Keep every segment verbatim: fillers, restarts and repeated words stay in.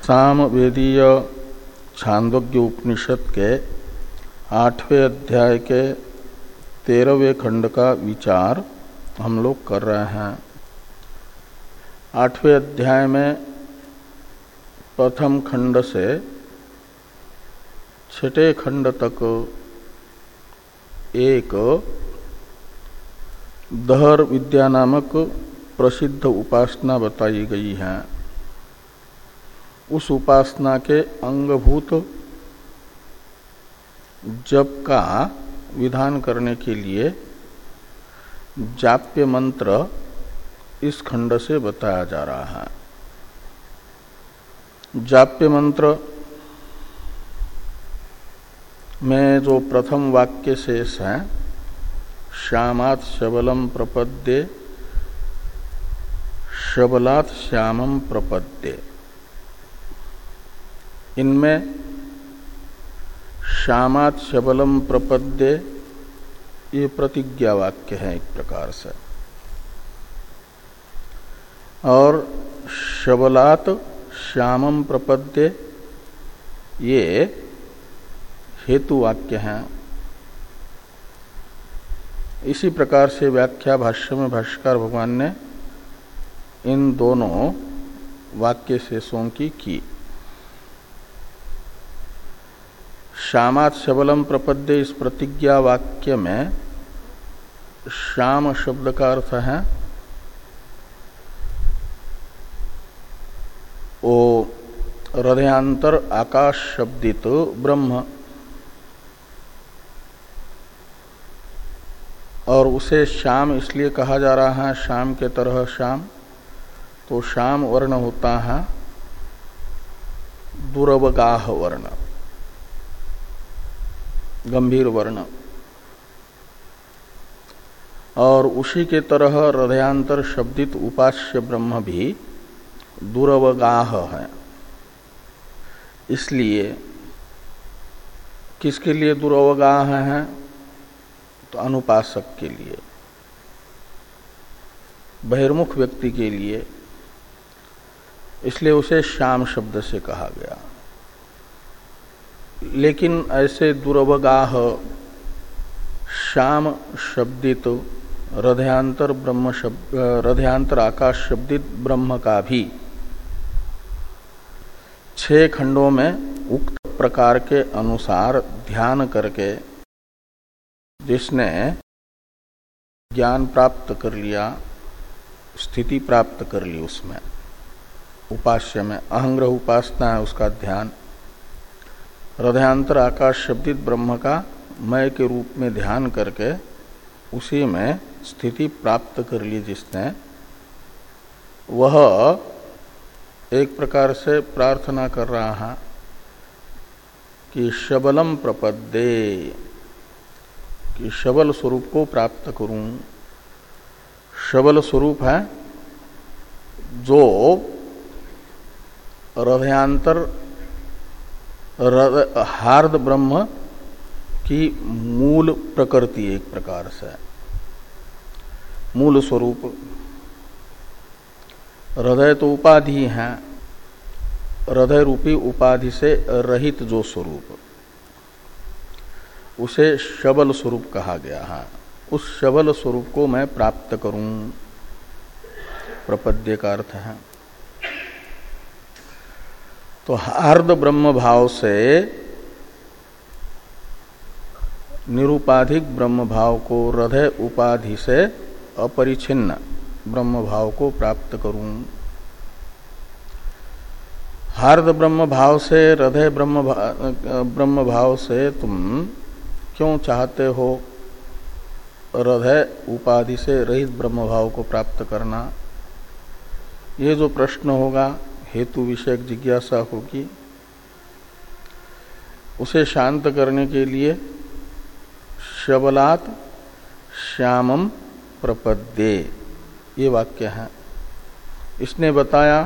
सामवेदीय छांदोग्य उपनिषद के आठवें अध्याय के तेरहवें खंड का विचार हम लोग कर रहे हैं। आठवें अध्याय में प्रथम खंड से छठे खंड तक एक दहर विद्या नामक प्रसिद्ध उपासना बताई गई है। उस उपासना के अंगभूत जप का विधान करने के लिए जाप्य मंत्र इस खंड से बताया जा रहा है। जाप्य मंत्र में जो प्रथम वाक्य शेष है, श्यामात् शबलम प्रपद्ये शबलात् श्यामम प्रपद्ये, इनमें श्यामात् शबलम प्रपद्ये ये प्रतिज्ञा वाक्य है एक प्रकार से, और शबलात् श्यामम प्रपद्ये ये हेतु वाक्य हैं। इसी प्रकार से व्याख्या भाष्य में भाष्यकार भगवान ने इन दोनों वाक्य शेषों की की। श्यामात् शबलम प्रपद्ये इस प्रतिज्ञा वाक्य में श्याम शब्द का अर्थ है वो हृदयांतर आकाश शब्दित ब्रह्म, और उसे श्याम इसलिए कहा जा रहा है, श्याम के तरह श्याम, तो श्याम वर्ण होता है दुरवगाह वर्ण, गंभीर वर्ण, और उसी के तरह हृदयांतर शब्दित उपास्य ब्रह्म भी दुरवगाह है। इसलिए किसके लिए दुरवगाह है? तो अनुपासक के लिए, बहिर्मुख व्यक्ति के लिए, इसलिए उसे श्याम शब्द से कहा गया। लेकिन ऐसे दुरवगाह श्याम शब्दित हृदयांतर ब्रह्म शब्द हृदयांतर आकाश शब्दित ब्रह्म का भी छह खंडों में उक्त प्रकार के अनुसार ध्यान करके जिसने ज्ञान प्राप्त कर लिया, स्थिति प्राप्त कर ली, उसमें उपास्य में अहंग्रह उपासना है, उसका ध्यान हृदयांतर आकाश शब्दित ब्रह्म का मय के रूप में ध्यान करके उसी में स्थिति प्राप्त कर ली जिसने, वह एक प्रकार से प्रार्थना कर रहा है कि शबलम प्रपद्ये, कि शबल स्वरूप को प्राप्त करूं। शबल स्वरूप है जो हृदयांतर हार्द ब्रह्म की मूल प्रकृति, एक प्रकार से मूल स्वरूप। हृदय तो उपाधि है, हृदय रूपी उपाधि से रहित जो स्वरूप, उसे शबल स्वरूप कहा गया है। उस शबल स्वरूप को मैं प्राप्त करूं, प्रपद्य का अर्थ है। तो हार्द ब्रह्म भाव से निरुपाधिक ब्रह्म भाव को, हृदय उपाधि से अपरिछिन्न ब्रह्म भाव को प्राप्त करूं। हार्द ब्रह्म भाव से, हृदय ब्रह्म भाव, ब्रह्म भाव से तुम क्यों चाहते हो हृदय उपाधि से रहित ब्रह्म भाव को प्राप्त करना? ये जो प्रश्न होगा, हेतु विषयक जिज्ञासा होगी, उसे शांत करने के लिए शबलात् श्यामम प्रपद्ये ये वाक्य है। इसने बताया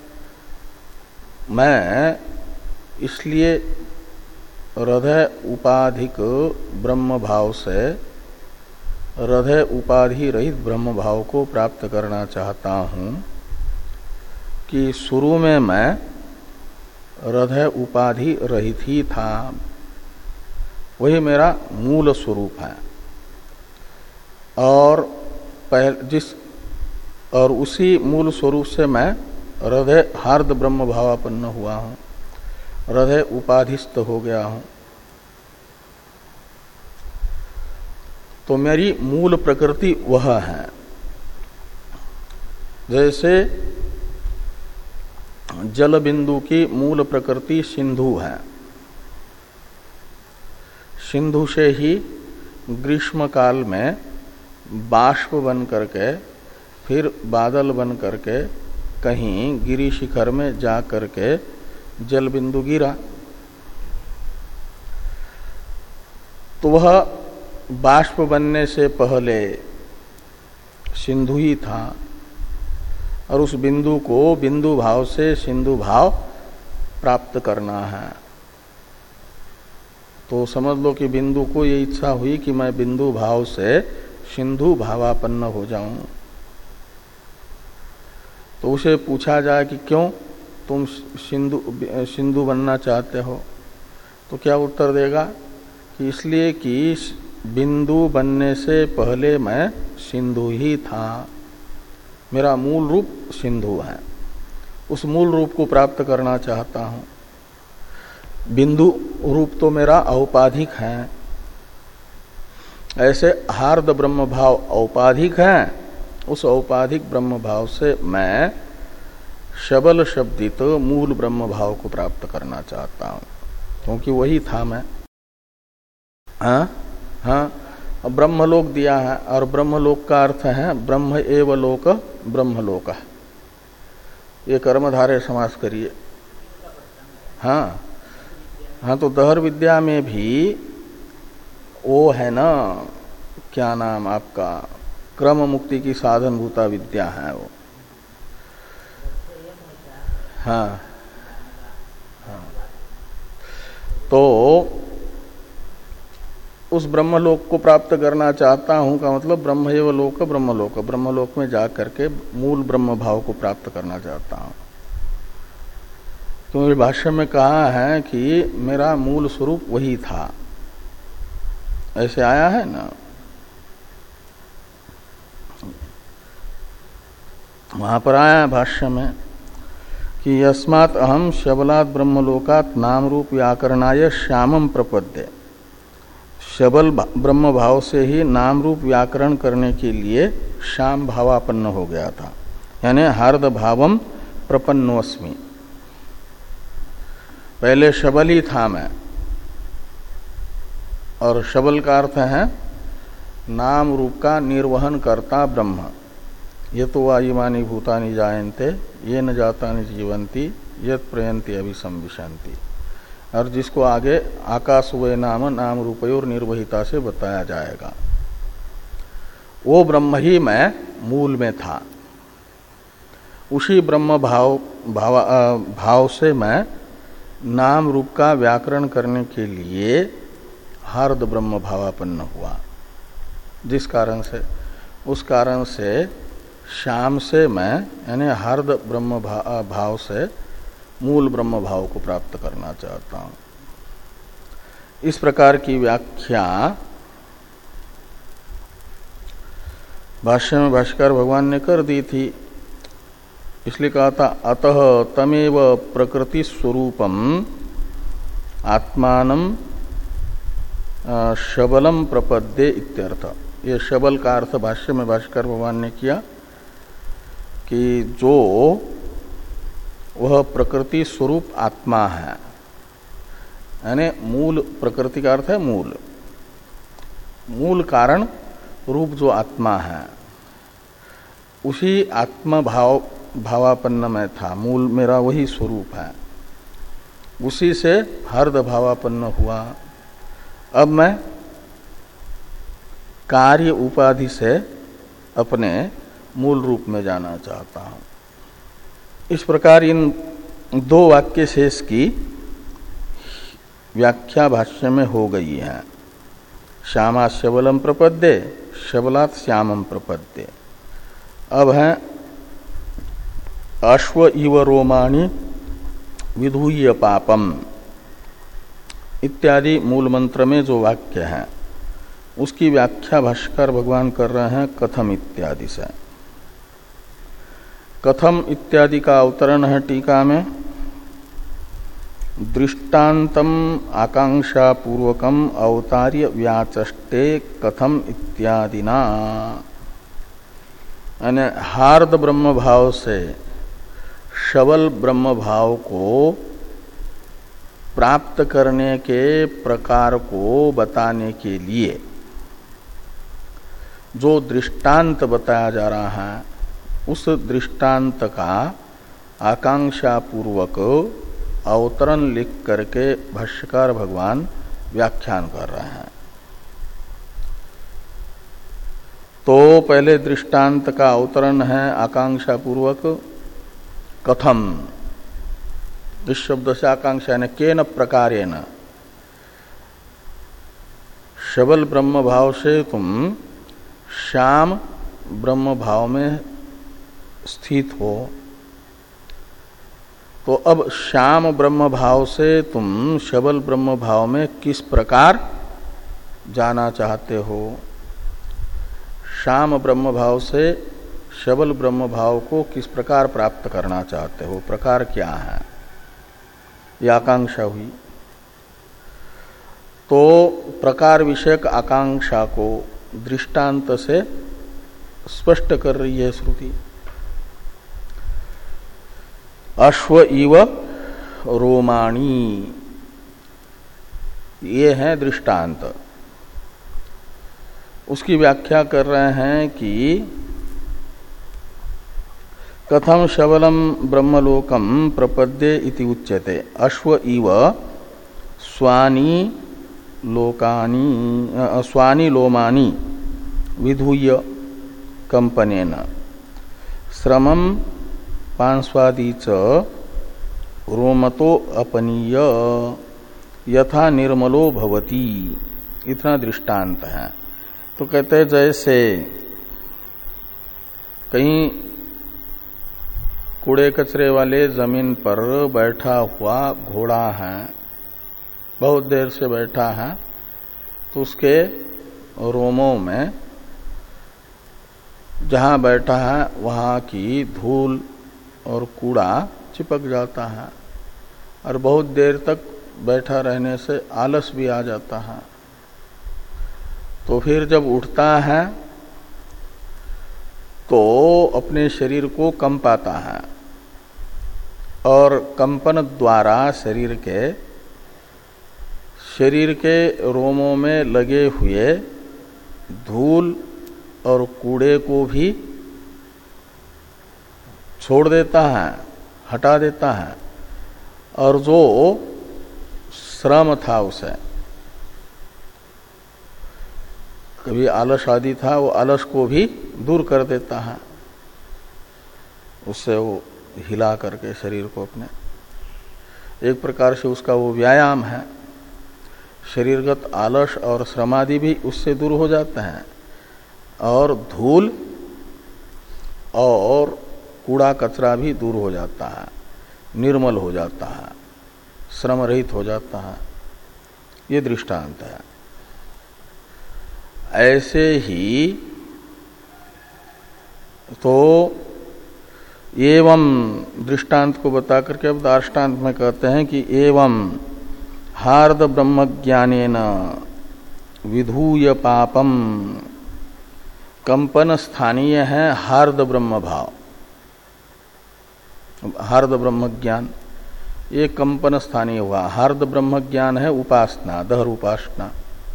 मैं इसलिए हृदय उपाधिक ब्रह्म भाव से हृदय उपाधि रहित ब्रह्म भाव को प्राप्त करना चाहता हूँ कि शुरू में मैं हृदय उपाधि रहित ही था, वही मेरा मूल स्वरूप है। और पहले जिस और उसी मूल स्वरूप से मैं हृदय हार्द ब्रह्म भावापन्न हुआ हूं, हृदय उपाधिस्थ हो गया हूं। तो मेरी मूल प्रकृति वह है। जैसे जल बिंदु की मूल प्रकृति सिंधु है, सिंधु से ही ग्रीष्म काल में बाष्प बन करके फिर बादल बन करके कहीं गिरि शिखर में जा करके जल बिंदु गिरा। तो वह बाष्प बनने से पहले सिंधु ही था और उस बिंदु को बिंदु भाव से सिंधु भाव प्राप्त करना है। तो समझ लो कि बिंदु को ये इच्छा हुई कि मैं बिंदु भाव से सिंधु भावापन्न हो जाऊं। तो उसे पूछा जाए कि क्यों तुम सिंधु सिंधु बनना चाहते हो, तो क्या उत्तर देगा कि इसलिए कि बिंदु बनने से पहले मैं सिंधु ही था, मेरा मूल रूप सिंधु है, उस मूल रूप को प्राप्त करना चाहता हूं। बिंदु रूप तो मेरा औपाधिक है, ऐसे हार्द ब्रह्म भाव औपाधिक है, उस औपाधिक ब्रह्म भाव से मैं शबल शब्दित मूल ब्रह्म भाव को प्राप्त करना चाहता हूं, क्योंकि वही था मैं। हाँ हाँ, ब्रह्मलोक दिया है और ब्रह्मलोक का अर्थ है ब्रह्म एव लोक ब्रह्मलोक, ये कर्मधारय समास करिए। हाँ हाँ, तो दहर विद्या में भी वो है ना, क्या नाम आपका, क्रम मुक्ति की साधन भूता विद्या है वो। हाँ हाँ, तो उस ब्रह्मलोक को प्राप्त करना चाहता हूं का मतलब ब्रह्म एव लोक ब्रह्मलोक, ब्रह्मलोक में जाकर के मूल ब्रह्म भाव को प्राप्त करना चाहता हूं। क्योंकि भाष्य में कहा है कि मेरा मूल स्वरूप वही था, ऐसे आया है ना। वहां पर आया है भाष्य में कि यस्मात् अहम शबलात् ब्रह्मलोकात् नाम रूप व्याकरणाय श्यामम प्रपद्ये, शबल ब्रह्म भाव से ही नाम रूप व्याकरण करने के लिए श्याम भावापन्न हो गया था, यानी हार्द भावम प्रपन्नोस्मि। पहले शबल ही था मैं, और शबल का अर्थ है नाम रूप का निर्वहन करता ब्रह्म। ये तो वायुमानी भूतानि जायन्ते ये न जातानि जीवंती यत प्रयंती अभिसंविशंति, और जिसको आगे आकाश वे नाम नाम रूपयोर निर्वहिता से बताया जाएगा। वो ब्रह्म ही मैं मूल में था, उसी ब्रह्म भाव भाव, भाव से मैं नाम रूप का व्याकरण करने के लिए हार्द ब्रह्म भावापन्न हुआ। जिस कारण से, उस कारण से श्याम से मैं यानी हार्द ब्रह्म भाव से मूल ब्रह्म भाव को प्राप्त करना चाहता हूं। इस प्रकार की व्याख्या भाष्य में भाष्यकार भगवान ने कर दी थी। इसलिए कहा था अतः तमेव प्रकृति स्वरूपम आत्मानं शबलम प्रपद्ये इत्यर्थ। ये शबल का अर्थ भाष्य में भाष्यकार भगवान ने किया कि जो वह प्रकृति स्वरूप आत्मा है, यानी मूल, प्रकृति का अर्थ है मूल, मूल कारण रूप जो आत्मा है, उसी आत्मा भाव भावापन्न में था, मूल मेरा वही स्वरूप है, उसी से हर्द भावापन्न हुआ। अब मैं कार्य उपाधि से अपने मूल रूप में जाना चाहता हूं। इस प्रकार इन दो वाक्य शेष की व्याख्या भाष्य में हो गई है। श्यामा शबलम प्रपद्ये, शबलात् श्यामम प्रपद्ये। अब है अश्व इव रोमाणि विधूय पापम इत्यादि मूल मंत्र में जो वाक्य है उसकी व्याख्या भाष्यकार भगवान कर रहे हैं कथम इत्यादि से। कथम इत्यादि का अवतरण है टीका में, दृष्टान्तम आकांक्षा पूर्वकम अवतार्य व्याचष्टे कथम इत्यादिना, यानी हार्द ब्रह्म भाव से शबल ब्रह्म भाव को प्राप्त करने के प्रकार को बताने के लिए जो दृष्टांत बताया जा रहा है उस दृष्टांत का आकांक्षा पूर्वक अवतरण लिख करके भाष्यकार भगवान व्याख्यान कर रहे हैं। तो पहले दृष्टांत का अवतरण है आकांक्षा पूर्वक कथम, इस शब्द से आकांक्षा ने केन प्रकारेण, शबल ब्रह्म भाव से तुम श्याम ब्रह्म भाव में स्थित हो, तो अब श्याम ब्रह्म भाव से तुम शबल ब्रह्म भाव में किस प्रकार जाना चाहते हो, श्याम ब्रह्म भाव से शबल ब्रह्म भाव को किस प्रकार प्राप्त करना चाहते हो, प्रकार क्या है, यह आकांक्षा हुई। तो प्रकार विषयक आकांक्षा को दृष्टांत से स्पष्ट कर रही है श्रुति। अश्व इव रोमाणी, ये है दृष्टांत। उसकी व्याख्या कर रहे हैं कि कथम शबलम ब्रह्मलोकम प्रपद्ये इति उच्यते, अश्व इव स्वानि लोकानि स्वानि लोमानि विधूय कंपनेन श्रमम पांस्वादी च रोमतो अपनीय यथा निर्मलो भवति, इतना दृष्टांत है। तो कहते हैं जैसे कहीं कूड़े कचरे वाले जमीन पर बैठा हुआ घोड़ा है, बहुत देर से बैठा है, तो उसके रोमों में जहां बैठा है वहां की धूल और कूड़ा चिपक जाता है, और बहुत देर तक बैठा रहने से आलस भी आ जाता है। तो फिर जब उठता है तो अपने शरीर को कंपाता है, और कंपन द्वारा शरीर के शरीर के रोमों में लगे हुए धूल और कूड़े को भी छोड़ देता है, हटा देता है, और जो श्रम था उसे, कभी आलस आदि था, वो आलस को भी दूर कर देता है, उससे वो हिला करके शरीर को अपने, एक प्रकार से उसका वो व्यायाम है। शरीरगत आलस और श्रमादि भी उससे दूर हो जाते हैं, और धूल और कूड़ा कचरा भी दूर हो जाता है, निर्मल हो जाता है, श्रम रहित हो जाता है। ये दृष्टांत है। ऐसे ही तो एवं दृष्टांत को बता करके अब दार्ष्टान्त में कहते हैं कि एवं हार्द ब्रह्म ज्ञानेन विधूय पापम, कंपन स्थानीय है हार्द ब्रह्म भाव, हार्द ब्रह्म ज्ञान ये कंपन स्थानीय हुआ। हार्द ब्रह्म ज्ञान है उपासना, दहर उपासना।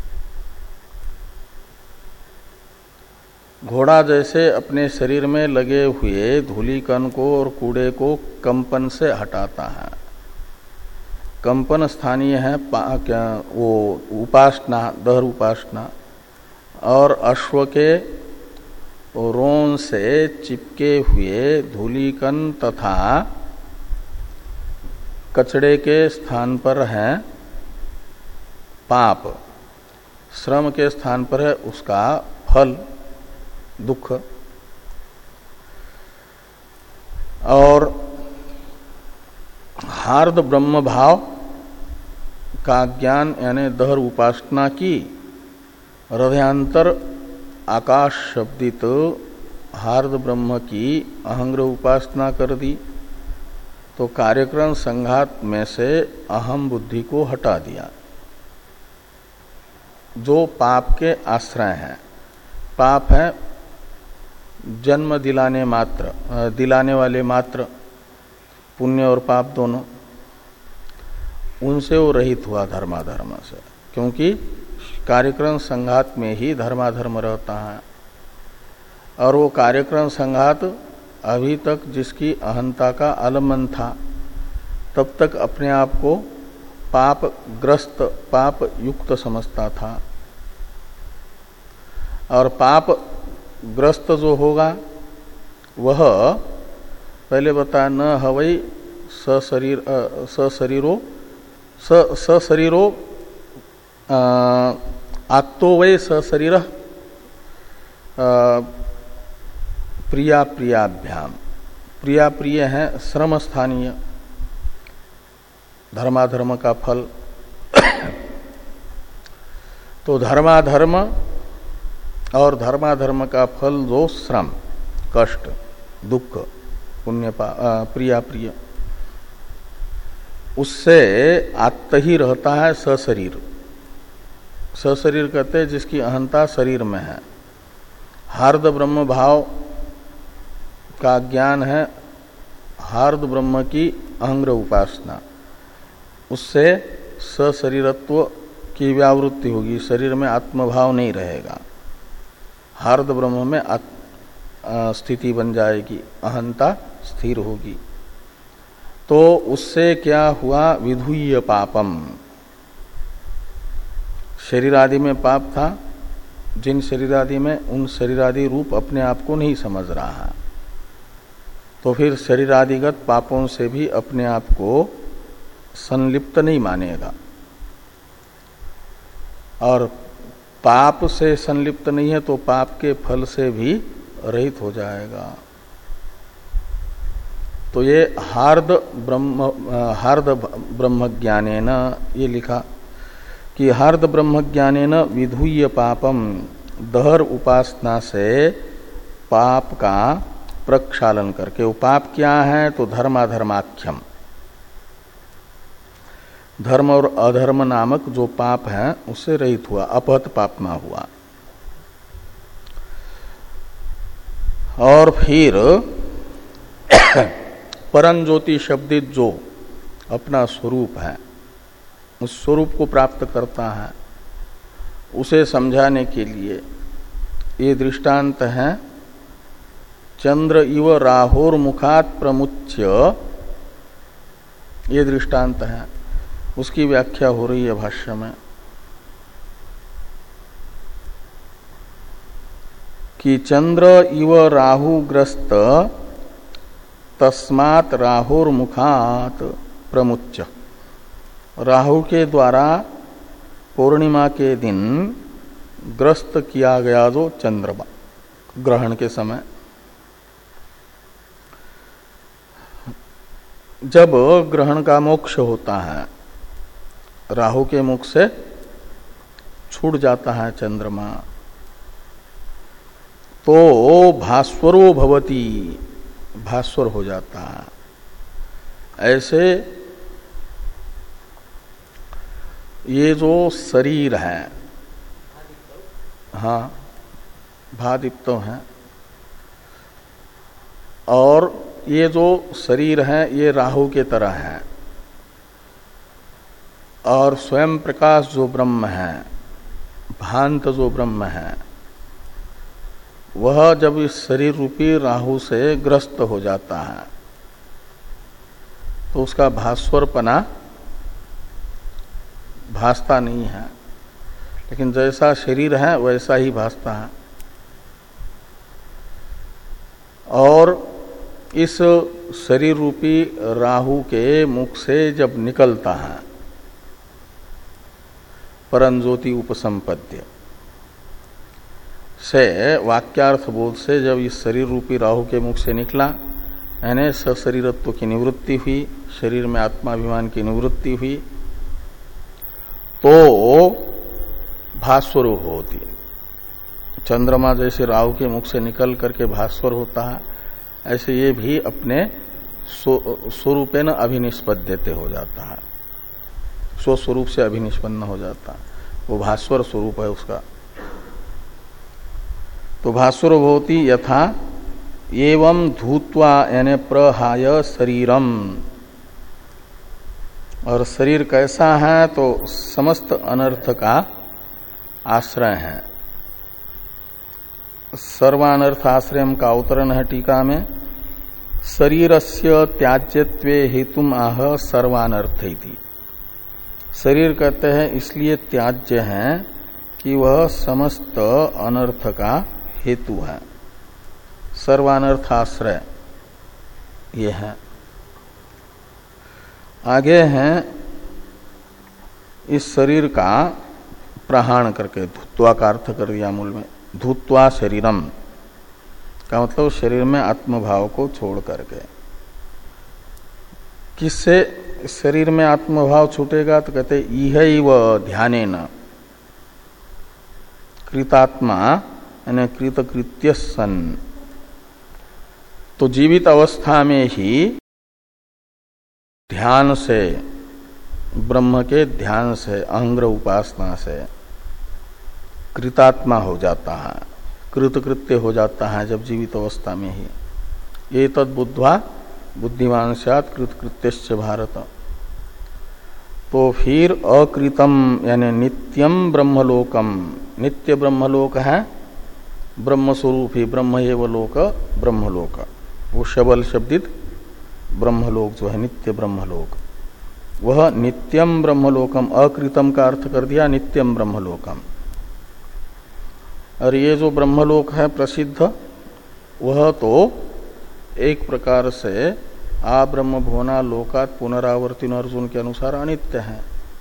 घोड़ा जैसे अपने शरीर में लगे हुए धूलिकण को और कूड़े को कंपन से हटाता है, कंपन स्थानीय है क्या वो उपासना, दहर उपासना। और अश्व के रोम से चिपके हुए धूलिकण तथा कचड़े के स्थान पर है पाप, श्रम के स्थान पर है उसका फल दुख। और हार्द ब्रह्म भाव का ज्ञान यानी दहर उपासना की, हृदयांतर आकाश शब्दित हार्द ब्रह्म की अहंग्रह उपासना कर दी, तो कार्यक्रम संघात में से अहम बुद्धि को हटा दिया, जो पाप के आश्रय हैं। पाप है जन्म दिलाने मात्र, दिलाने वाले मात्र, पुण्य और पाप दोनों, उनसे वो रहित हुआ धर्माधर्म से, क्योंकि कार्यक्रम संघात में ही धर्माधर्म रहता है। और वो कार्यक्रम संघात अभी तक जिसकी अहंता का आलम्बन था, तब तक अपने आप को पाप ग्रस्त, पाप युक्त समझता था। और पाप ग्रस्त जो होगा वह पहले बताया, न हवई सशरीर सशरीरो सशरीरो आत्तो वै सशरीर प्रिया प्रियाभ्याम। प्रिया प्रिय है श्रम स्थानीय, धर्माधर्म का फल। तो धर्माधर्म और धर्माधर्म का फल जो श्रम, कष्ट, दुख, पुण्य, प्रिया प्रिय, उससे आत्त ही रहता है सशरीर। सशरीर कहते हैं जिसकी अहंता शरीर में है। हार्द ब्रह्म भाव का ज्ञान है, हार्द ब्रह्म की अहंग्रह उपासना, उससे सशरीरत्व की व्यावृत्ति होगी, शरीर में आत्मभाव नहीं रहेगा, हार्द ब्रह्म में स्थिति बन जाएगी, अहंता स्थिर होगी। तो उससे क्या हुआ, विधुय्य पापम। शरीर आदि में पाप था, जिन शरीर आदि में, उन शरीर आदि रूप अपने आप को नहीं समझ रहा है, तो फिर शरीर आदिगत पापों से भी अपने आप को संलिप्त नहीं मानेगा। और पाप से संलिप्त नहीं है तो पाप के फल से भी रहित हो जाएगा। तो ये हार्द ब्रह्म हार्द ब्रह्म ज्ञानेन, ये लिखा कि हार्द ब्रह्म ज्ञानेन विधुय्य पापम, दहर उपासना से पाप का प्रक्षालन करके। वो पाप क्या है, तो धर्माधर्माख्यम, धर्म और अधर्म नामक जो पाप है उससे रहित हुआ, अपहत पापमा हुआ। और फिर परम ज्योति शब्दित जो अपना स्वरूप है, उस स्वरूप को प्राप्त करता है, उसे समझाने के लिए ये दृष्टांत है। चंद्र इव राहोर मुखात प्रमुच्य, ये दृष्टांत है, उसकी व्याख्या हो रही है भाष्य में कि चंद्र इव राहुग्रस्त तस्मात् राहुर मुखात प्रमुच्य। राहु के द्वारा पूर्णिमा के दिन ग्रस्त किया गया जो चंद्रमा ग्रहण के समय, जब ग्रहण का मोक्ष होता है, राहु के मुख से छूट जाता है चंद्रमा, तो भास्वरो भवति, भास्वर हो जाता है। ऐसे ये जो शरीर है, हाँ भादीप्तो है, और ये जो शरीर है ये राहु के तरह है, और स्वयं प्रकाश जो ब्रह्म है, भांत जो ब्रह्म है, वह जब इस शरीर रूपी राहु से ग्रस्त हो जाता है तो उसका भास्वरपना भासता नहीं है, लेकिन जैसा शरीर है वैसा ही भासता है। और इस शरीर रूपी राहु के मुख से जब निकलता है परम ज्योति उपसंपद्य से, वाक्यार्थ बोध से जब इस शरीर रूपी राहु के मुख से निकला यानी सशरीरत्व की निवृत्ति हुई, शरीर में आत्माभिमान की निवृत्ति हुई, तो भास्वरूप होती। चंद्रमा जैसे राहु के मुख से निकल करके भास्वर होता है, ऐसे ये भी अपने स्वरूपेण अभिनिष्पद्यते हो जाता है, स्वस्वरूप से अभिनिष्पन्न हो जाता है, वो भास्वर स्वरूप है उसका। तो भास्वर भवति यथा एवं धूत्वा यानी प्रहाय शरीरम, और शरीर कैसा है तो समस्त अनर्थ का आश्रय है। सर्वानर्थ आश्रय का अवतरण है टीका में, शरीरस्य त्याज्यत्वे हेतुम आह सर्वानर्थ इति। शरीर कहते हैं इसलिए त्याज्य है कि वह समस्त अनर्थ का हेतु है, सर्वानर्थाश्रय ये है। आगे हैं इस शरीर का प्रहाण करके धूत्वा का अर्थ कर दिया मूल में, धूत्वा शरीरम का मतलब शरीर में आत्मभाव को छोड़ करके। किससे शरीर में आत्मभाव छूटेगा तो कहते इहैव ध्यानेन कृतात्मा यानी कृतकृत्य सन। तो जीवित अवस्था में ही ध्यान से, ब्रह्म के ध्यान से, अहंग्रह उपासना से कृतात्मा हो जाता है, कृतकृत्य हो जाता है जब जीवित अवस्था में ही। ये तद बुद्ध्वा बुद्धिमान स्यात् कृतकृत्यश्च भारत। तो फिर अकृतम यानी नित्यम ब्रह्मलोकम, नित्य ब्रह्मलोक है, ब्रह्म स्वरूप ही ब्रह्म एव लोक ब्रह्मलोक, वो शबल शब्दित ब्रह्मलोक जो है नित्य ब्रह्मलोक, वह नित्यम ब्रह्मलोकम, अकृतम का अर्थ कर दिया नित्यम ब्रह्मलोकम। और ये जो ब्रह्मलोक है प्रसिद्ध, वह तो एक प्रकार से आ ब्रह्म भुवना लोकात पुनरावर्तिन अर्जुन के अनुसार अनित्य है,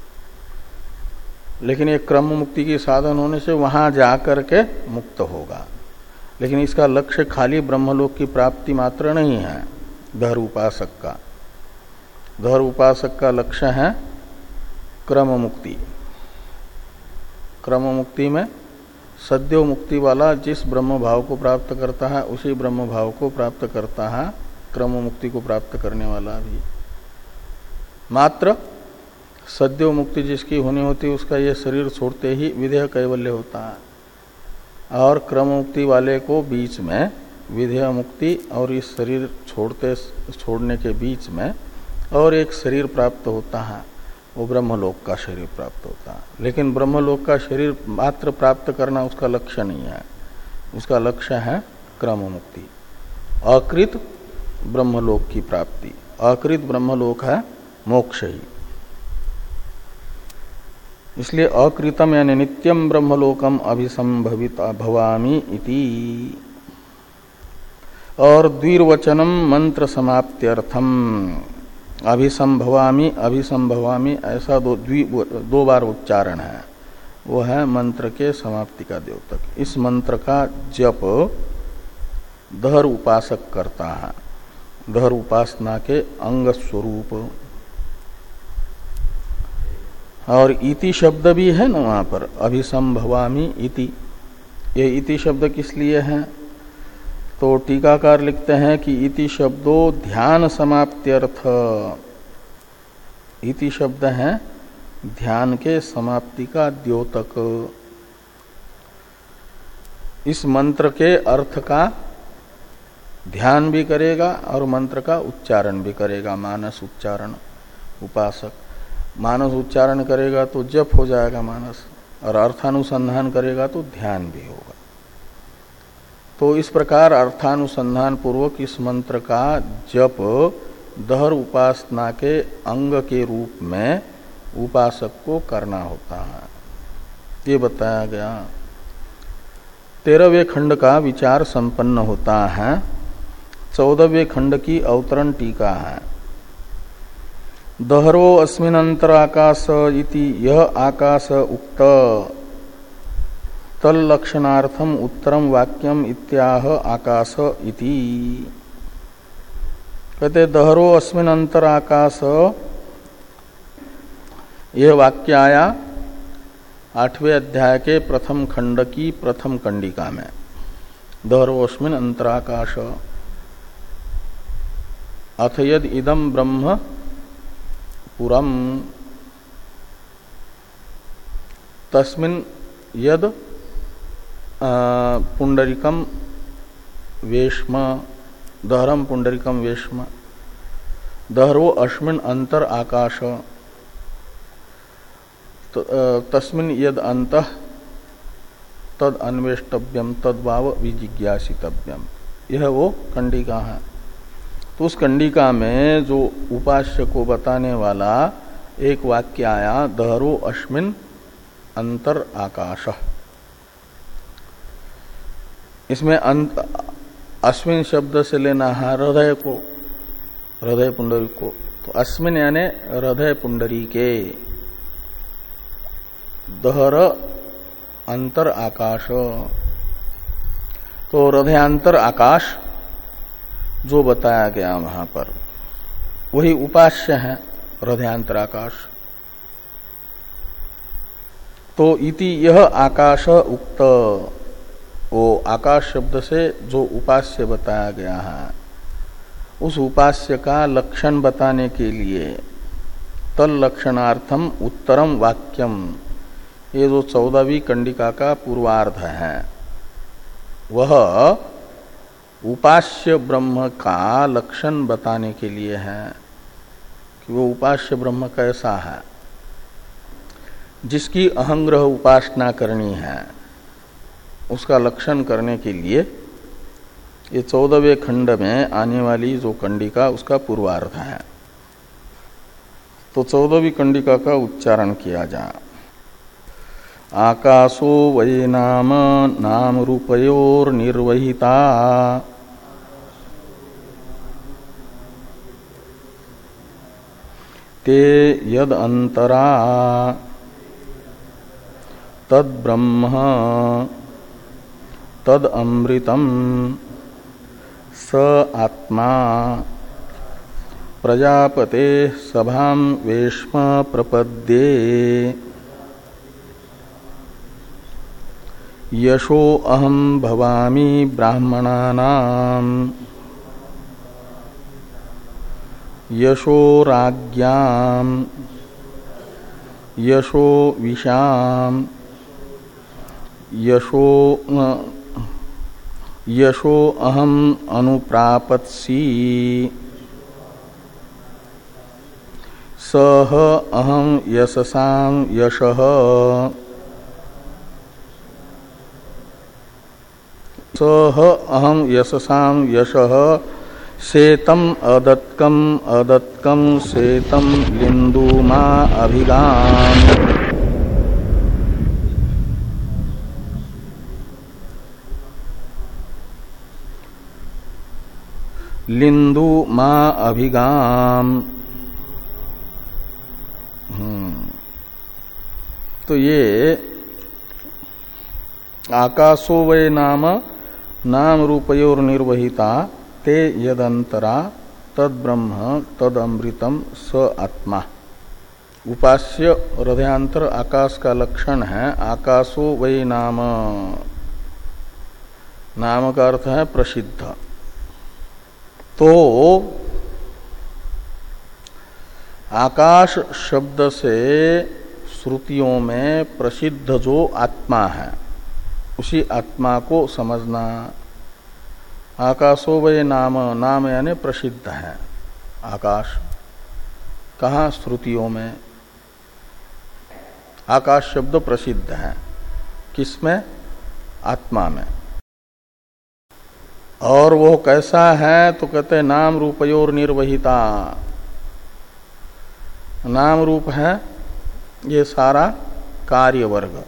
लेकिन ये क्रम मुक्ति की साधन होने से वहां जाकर के मुक्त होगा। लेकिन इसका लक्ष्य खाली ब्रह्मलोक की प्राप्ति मात्र नहीं है धर उपासक का। धर उपासक का लक्ष्य है क्रम मुक्ति। क्रम मुक्ति में सद्यो मुक्ति वाला जिस ब्रह्म भाव को प्राप्त करता है उसी ब्रह्म भाव को प्राप्त करता है क्रम मुक्ति को प्राप्त करने वाला भी। मात्र सद्यो मुक्ति जिसकी होनी होती है उसका ये शरीर छोड़ते ही विधेय कैवल्य होता है, और क्रम मुक्ति वाले को बीच में विधेय मुक्ति और इस शरीर छोड़ते छोड़ने के बीच में और एक शरीर प्राप्त होता है, वो ब्रह्मलोक का शरीर प्राप्त होता है। लेकिन ब्रह्मलोक का शरीर मात्र प्राप्त करना उसका लक्ष्य नहीं है, उसका लक्ष्य है क्रम मुक्ति, अकृत ब्रह्मलोक की प्राप्ति। अकृत ब्रह्मलोक है मोक्ष ही। इसलिए अकृतम यानी नित्यम ब्रह्मलोकम अभिसंभवित भवामी इति। और द्विर्वचनम मंत्र समाप्त्यर्थम, अभिसंभवामी अभिसंभवामी ऐसा दो दो बार उच्चारण है, वो है मंत्र के समाप्ति का द्योतक। इस मंत्र का जप दहर उपासक करता है, दहर उपासना के अंग स्वरूप। और इति शब्द भी है ना वहां पर, अभिसंभवामी इति। ये इति शब्द किस लिए है तो टीकाकार लिखते हैं कि इति शब्दो ध्यान समाप्त्यर्थ। इति शब्द है ध्यान के समाप्ति का द्योतक। इस मंत्र के अर्थ का ध्यान भी करेगा और मंत्र का उच्चारण भी करेगा, मानस उच्चारण उपासक। मानस उच्चारण करेगा तो जप हो जाएगा मानस, और अर्थानुसंधान करेगा तो ध्यान भी होगा। तो इस प्रकार अर्थानुसंधान पूर्वक इस मंत्र का जप दहर उपासना के अंग के रूप में उपासक को करना होता है, ये बताया गया। तेरहवें खंड का विचार संपन्न होता है। चौदहवें खंड की अवतरण टीका है। दहरो अस्मिन् अंतर आकाश इति यह आकाश उक्त तल लक्षणार्थम उत्तरम वाक्यम इत्याह आकाश इति। कहते दहरो अस्मिन अंतर आकाश, यह वाक्य आया आठवें अध्याय के प्रथम खंड की प्रथम कंडिका में। दहरो अस्मिन अंतराकाश अथ यद इदम ब्रह्म पुरम तस्मिन यद पुंडरिकम वेश्म, दहरम पुंडरिकम वेश्म, दहरो अस्मिन अंतर आकाश तस्मिन यद अंतः तद अन्वेष्टव्यम तद्भाव विजिज्ञासितव्यम। यह वो कंडिका है। तो उस कंडिका में जो उपास्य को बताने वाला एक वाक्य आया, दहरो अस्मिन अंतर आकाश। इसमें अंत अस्मिन शब्द से लेना है हृदय को, हृदय पुंडरी को। तो अस्मिन यानी हृदय पुंडरी के, दहर अंतर आकाश। तो हृदयांतर आकाश जो बताया गया वहां पर वही उपास्य है, हृदयांतर आकाश। तो इति यह आकाश उक्त, वो आकाश शब्द से जो उपास्य बताया गया है उस उपास्य का लक्षण बताने के लिए तल लक्षणार्थम उत्तरम वाक्यम, ये जो चौदहवीं कंडिका का पूर्वार्ध है वह उपास्य ब्रह्म का लक्षण बताने के लिए है कि वो उपास्य ब्रह्म कैसा है, जिसकी अहंग्रह उपासना करनी है, उसका लक्षण करने के लिए ये चौदहवें खंड में आने वाली जो कंडिका उसका पूर्वार्ध है। तो चौदहवीं कंडिका का उच्चारण किया जाए। आकाशो वै नाम नाम रूपयोर निर्वहिता ते यद अंतरा तद ब्रह्म तद अमृतम स आत्मा प्रजापते सभां वेश्म प्रपद्ये यशो अहम भवामि ब्राह्मणानां यशो राज्ञां यशो विशां यशो यशो अहम अनुप्रापत्सि सह अहम यशसां यशः सह अहम यशसां यशः सेतम अदत्कम अदत्कम सेतम लिंदुमा अभिगाम। लिंदु मा अभिगाम। तो ये आकाशो वै नाम नाम रूपयोर निर्वहिता ते यदंतरा तद ब्रह्म तद अमृतम स आत्मा। उपास्य हृदयांतर आकाश का लक्षण है आकाशो वै नाम। नाम का अर्थ है प्रसिद्ध। तो आकाश शब्द से श्रुतियों में प्रसिद्ध जो आत्मा है उसी आत्मा को समझना। आकाशो वै नाम, नाम यानी प्रसिद्ध है आकाश। कहाँ? श्रुतियों में आकाश शब्द प्रसिद्ध है। किसमें? आत्मा में। और वो कैसा है तो कहते हैं नाम रूपयोर निर्वहिता। नाम रूप है ये सारा कार्य वर्ग,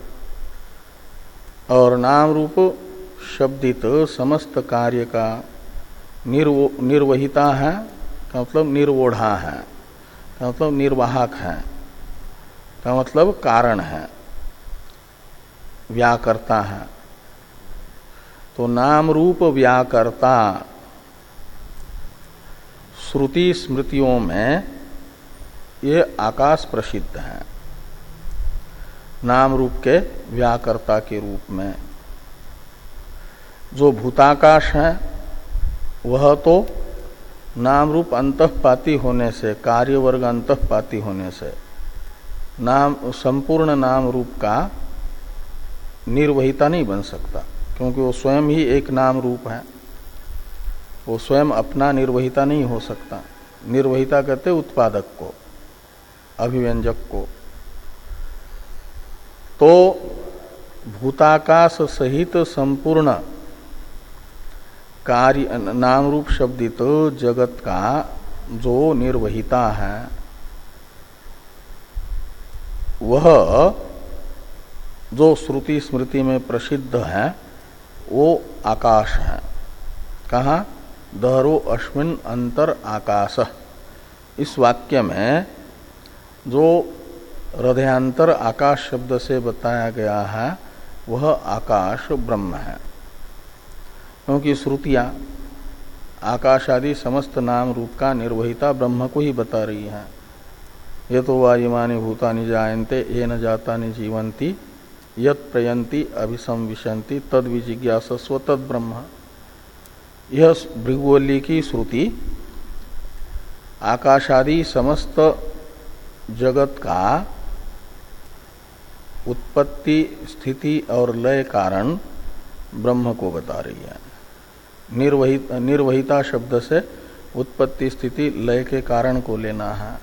और नाम रूप शब्दित समस्त कार्य का निर्व, निर्वहिता है का मतलब निर्वोढ़ा है, का मतलब निर्वाहक है, का मतलब कारण है, व्याकर्ता है। तो नाम रूप व्याकर्ता श्रुति स्मृतियों में ये आकाश प्रसिद्ध है नाम रूप के व्याकर्ता के रूप में। जो भूताकाश है वह तो नाम रूप अंतःपाती होने से, कार्य वर्ग अंतःपाती होने से नाम संपूर्ण नाम रूप का निर्वहिता नहीं बन सकता, क्योंकि वो स्वयं ही एक नाम रूप है। वो स्वयं अपना निर्वहिता नहीं हो सकता। निर्वहिता कहते उत्पादक को, अभिव्यंजक को। तो भूताकाश सहित संपूर्ण कार्य नाम रूप शब्दित जगत का जो निर्वहिता है वह जो श्रुति स्मृति में प्रसिद्ध है वो आकाश है। कहाँ? दहरो अस्मिन् अंतर आकाश। इस वाक्य में जो हृदयांतर आकाश शब्द से बताया गया है वह आकाश ब्रह्म है, क्योंकि श्रुतियां आकाश आदि समस्त नाम रूप का निर्वहिता ब्रह्म को ही बता रही है। ये तो वायुमानि भूतानि जायन्ते ये न जातानि जीवन्ति यत् प्रयन्ति अभिसंविशन्ति तद विजिज्ञासस्व तद ब्रह्म। यह भृगुवल्ली की श्रुति आकाशादि समस्त जगत का उत्पत्ति स्थिति और लय कारण ब्रह्म को बता रही है। निर्वहित निर्वहिता शब्द से उत्पत्ति स्थिति लय के कारण को लेना है।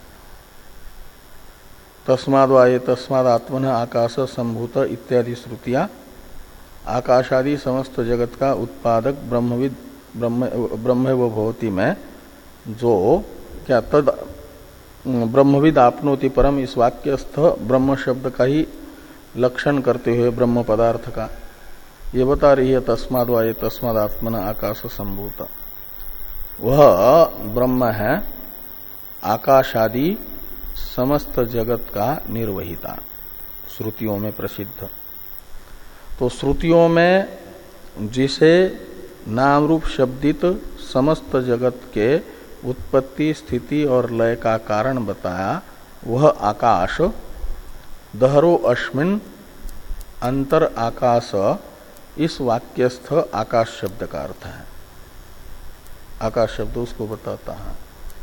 तस्माद् वाये तस्माद् आत्मन आकाश संभूत इत्यादि श्रुतियां आकाशादि समस्त जगत का उत्पादक ब्रह्मविद ब्रह्म ब्रह्मैव भवति में जो क्या तद ब्रह्मविद आपनोति परम इस वाक्यस्थ ब्रह्म शब्द का ही लक्षण करते हुए ब्रह्म पदार्थ का ये बता रही है। तस्माद् वाये तस्माद् आत्मन आकाश संभूत, वह ब्रह्म है आकाशादि समस्त जगत का निर्वहिता, श्रुतियों में प्रसिद्ध। तो श्रुतियों में जिसे नाम रूप शब्दित समस्त जगत के उत्पत्ति स्थिति और लय का कारण बताया वह आकाश दहरो अस्मिन् अंतर आकाश, इस वाक्यस्थ आकाश शब्द का अर्थ है। आकाश शब्द उसको बताता है।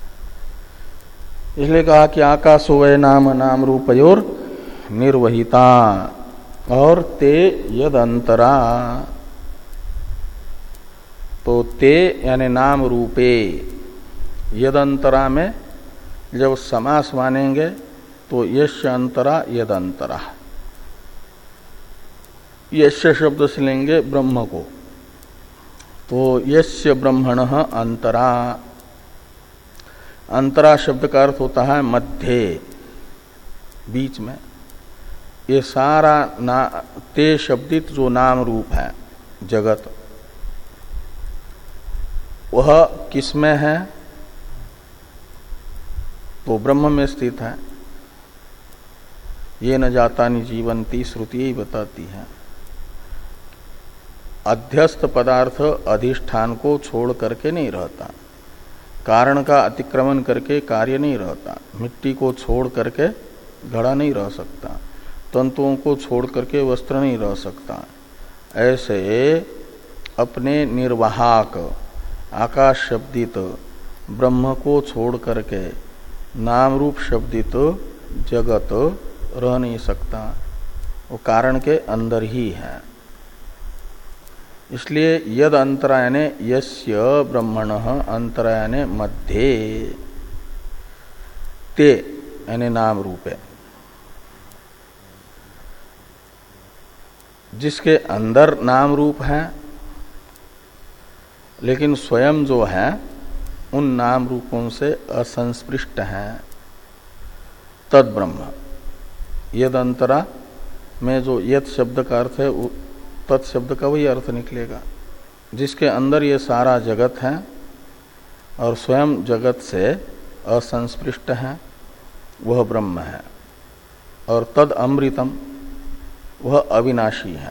इसलिए कहा कि आकाशो वै नाम नाम रूपयोर निर्वहिता और ते यद अंतरा। तो ते यानी नाम रूपे, यद अंतरा में जब समास मानेंगे तो यस्य अंतरा यद अंतरा, यस्य शब्द से लेंगे ब्रह्म को, तो यस्य ब्रह्मणः अंतरा। अंतरा शब्द का अर्थ होता है मध्य, बीच में। ये सारा ना ते शब्दित जो नाम रूप है जगत, वह किसमें है? तो ब्रह्म में स्थित है। ये न जातानि जीवन्ति श्रुति ही बताती है। अध्यस्त पदार्थ अधिष्ठान को छोड़ करके नहीं रहता, कारण का अतिक्रमण करके कार्य नहीं रहता। मिट्टी को छोड़ करके घड़ा नहीं रह सकता, तंतुओं को छोड़ करके वस्त्र नहीं रह सकता। ऐसे अपने निर्वाहक आकाश शब्दित ब्रह्म को छोड़ करके नाम रूप शब्दित जगत रह नहीं सकता, वो कारण के अंदर ही है। इसलिए यद अंतरायने यस्य ब्रह्मणः अंतरायने मध्ये, ते यानी नाम रूपे, जिसके अंदर नाम रूप है लेकिन स्वयं जो है उन नाम रूपों से असंस्पृष्ट है, तद ब्रह्म। यद अंतरा में जो यद शब्द का अर्थ है तत् शब्द का वही अर्थ निकलेगा। जिसके अंदर ये सारा जगत है और स्वयं जगत से असंस्पृष्ट है, वह ब्रह्म है। और तद अमृतम, वह अविनाशी है।